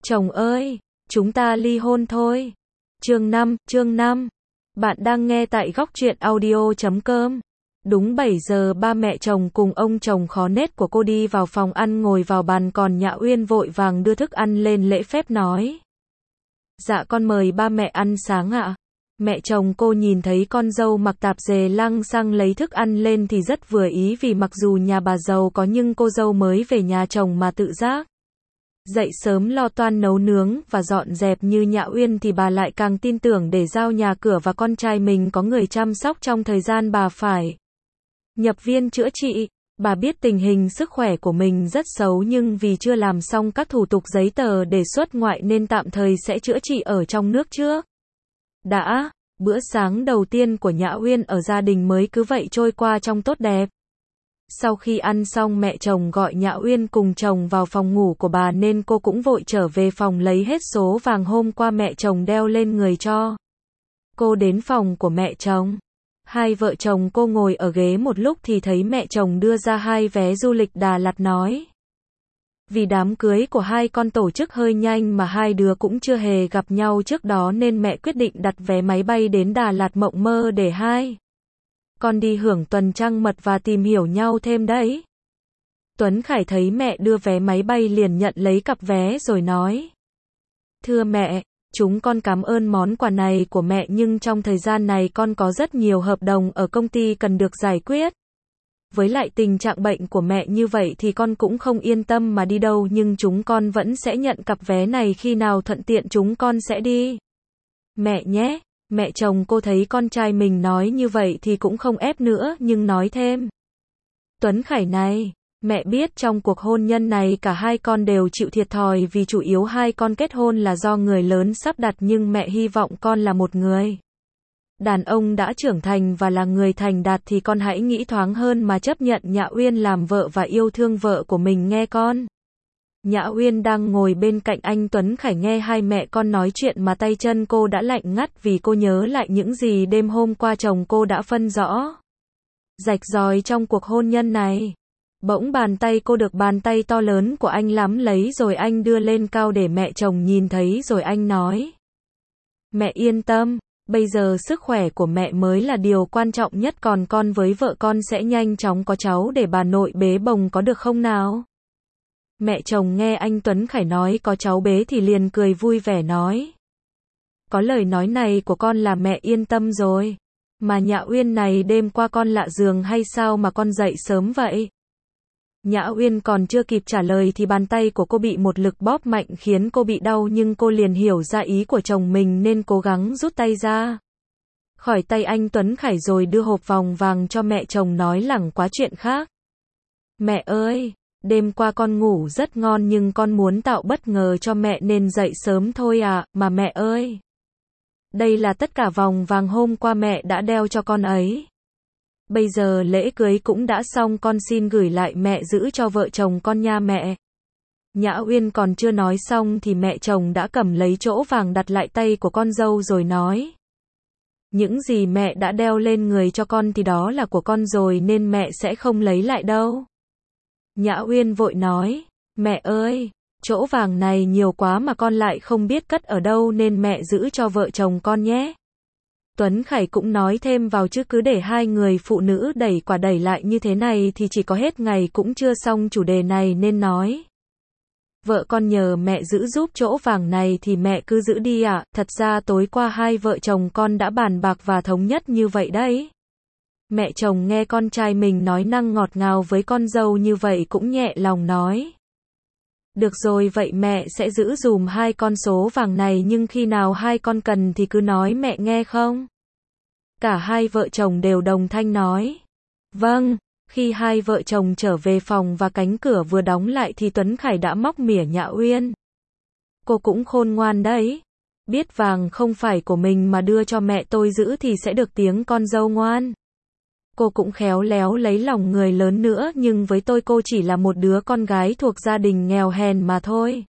Chồng ơi, chúng ta ly hôn thôi. Chương 5. Bạn đang nghe tại góc truyện audio.com. Đúng 7 giờ ba mẹ chồng cùng ông chồng khó nết của cô đi vào phòng ăn ngồi vào bàn, còn Nhã Uyên vội vàng đưa thức ăn lên lễ phép nói. Dạ con mời ba mẹ ăn sáng ạ. Mẹ chồng cô nhìn thấy con dâu mặc tạp dề lăng xăng lấy thức ăn lên thì rất vừa ý, vì mặc dù nhà bà giàu có nhưng cô dâu mới về nhà chồng mà tự giác dậy sớm lo toan nấu nướng và dọn dẹp như Nhã Uyên thì bà lại càng tin tưởng để giao nhà cửa và con trai mình có người chăm sóc trong thời gian bà phải nhập viện chữa trị. Bà biết tình hình sức khỏe của mình rất xấu, nhưng vì chưa làm xong các thủ tục giấy tờ để xuất ngoại nên tạm thời sẽ chữa trị ở trong nước trước. Bữa sáng đầu tiên của Nhã Uyên ở gia đình mới cứ vậy trôi qua trong tốt đẹp. Sau khi ăn xong, mẹ chồng gọi Nhã Uyên cùng chồng vào phòng ngủ của bà nên cô cũng vội trở về phòng lấy hết số vàng hôm qua mẹ chồng đeo lên người cho. Cô đến phòng của mẹ chồng. Hai vợ chồng cô ngồi ở ghế một lúc thì thấy mẹ chồng đưa ra 2 vé du lịch Đà Lạt, nói. Vì đám cưới của hai con tổ chức hơi nhanh mà hai đứa cũng chưa hề gặp nhau trước đó nên mẹ quyết định đặt vé máy bay đến Đà Lạt mộng mơ để hai con đi hưởng tuần trăng mật và tìm hiểu nhau thêm đấy. Tuấn Khải thấy mẹ đưa vé máy bay liền nhận lấy cặp vé rồi nói. Thưa mẹ, chúng con cảm ơn món quà này của mẹ, nhưng trong thời gian này con có rất nhiều hợp đồng ở công ty cần được giải quyết. Với lại tình trạng bệnh của mẹ như vậy thì con cũng không yên tâm mà đi đâu, nhưng chúng con vẫn sẽ nhận cặp vé này, khi nào thuận tiện chúng con sẽ đi. Mẹ nhé. Mẹ chồng cô thấy con trai mình nói như vậy thì cũng không ép nữa, nhưng nói thêm. Tuấn Khải này, mẹ biết trong cuộc hôn nhân này cả hai con đều chịu thiệt thòi, vì chủ yếu hai con kết hôn là do người lớn sắp đặt, nhưng mẹ hy vọng con là một người đàn ông đã trưởng thành và là người thành đạt thì con hãy nghĩ thoáng hơn mà chấp nhận Nhã Uyên làm vợ và yêu thương vợ của mình nghe con. Nhã Uyên đang ngồi bên cạnh anh Tuấn Khải nghe hai mẹ con nói chuyện mà tay chân cô đã lạnh ngắt, vì cô nhớ lại những gì đêm hôm qua chồng cô đã phân rõ rạch ròi trong cuộc hôn nhân này. Bỗng bàn tay cô được bàn tay to lớn của anh nắm lấy rồi anh đưa lên cao để mẹ chồng nhìn thấy, rồi anh nói. Mẹ yên tâm, bây giờ sức khỏe của mẹ mới là điều quan trọng nhất, còn con với vợ con sẽ nhanh chóng có cháu để bà nội bế bồng, có được không nào? Mẹ chồng nghe anh Tuấn Khải nói có cháu bế thì liền cười vui vẻ nói. Có lời nói này của con là mẹ yên tâm rồi. Mà Nhã Uyên này, đêm qua con lạ giường hay sao mà con dậy sớm vậy? Nhã Uyên còn chưa kịp trả lời thì bàn tay của cô bị một lực bóp mạnh khiến cô bị đau, nhưng cô liền hiểu ra ý của chồng mình nên cố gắng rút tay ra khỏi tay anh Tuấn Khải rồi đưa hộp vòng vàng cho mẹ chồng, nói lẳng quá chuyện khác. Mẹ ơi, đêm qua con ngủ rất ngon nhưng con muốn tạo bất ngờ cho mẹ nên dậy sớm thôi à, mà mẹ ơi. Đây là tất cả vòng vàng hôm qua mẹ đã đeo cho con ấy. Bây giờ lễ cưới cũng đã xong, con xin gửi lại mẹ giữ cho vợ chồng con nha mẹ. Nhã Uyên còn chưa nói xong thì mẹ chồng đã cầm lấy chỗ vàng đặt lại tay của con dâu rồi nói. Những gì mẹ đã đeo lên người cho con thì đó là của con rồi nên mẹ sẽ không lấy lại đâu. Nhã Uyên vội nói, mẹ ơi, chỗ vàng này nhiều quá mà con lại không biết cất ở đâu nên mẹ giữ cho vợ chồng con nhé. Tuấn Khải cũng nói thêm vào, chứ cứ để hai người phụ nữ đẩy qua đẩy lại như thế này thì chỉ có hết ngày cũng chưa xong chủ đề này, nên nói. Vợ con nhờ mẹ giữ giúp chỗ vàng này thì mẹ cứ giữ đi ạ. Thật ra tối qua hai vợ chồng con đã bàn bạc và thống nhất như vậy đấy. Mẹ chồng nghe con trai mình nói năng ngọt ngào với con dâu như vậy cũng nhẹ lòng nói. Được rồi, vậy mẹ sẽ giữ dùm hai con số vàng này, nhưng khi nào hai con cần thì cứ nói mẹ nghe không? Cả hai vợ chồng đều đồng thanh nói. Vâng. Khi hai vợ chồng trở về phòng và cánh cửa vừa đóng lại thì Tuấn Khải đã móc mỉa Nhã Uyên. Cô cũng khôn ngoan đấy. Biết vàng không phải của mình mà đưa cho mẹ tôi giữ thì sẽ được tiếng con dâu ngoan. Cô cũng khéo léo lấy lòng người lớn nữa, nhưng với tôi cô chỉ là một đứa con gái thuộc gia đình nghèo hèn mà thôi.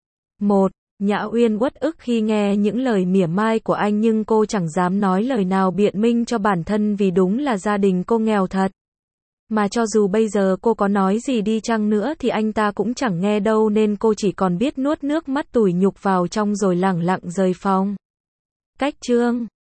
Nhã Uyên uất ức khi nghe những lời mỉa mai của anh, nhưng cô chẳng dám nói lời nào biện minh cho bản thân vì đúng là gia đình cô nghèo thật. Mà cho dù bây giờ cô có nói gì đi chăng nữa thì anh ta cũng chẳng nghe đâu nên cô chỉ còn biết nuốt nước mắt tủi nhục vào trong rồi lẳng lặng rời phòng. Cách chương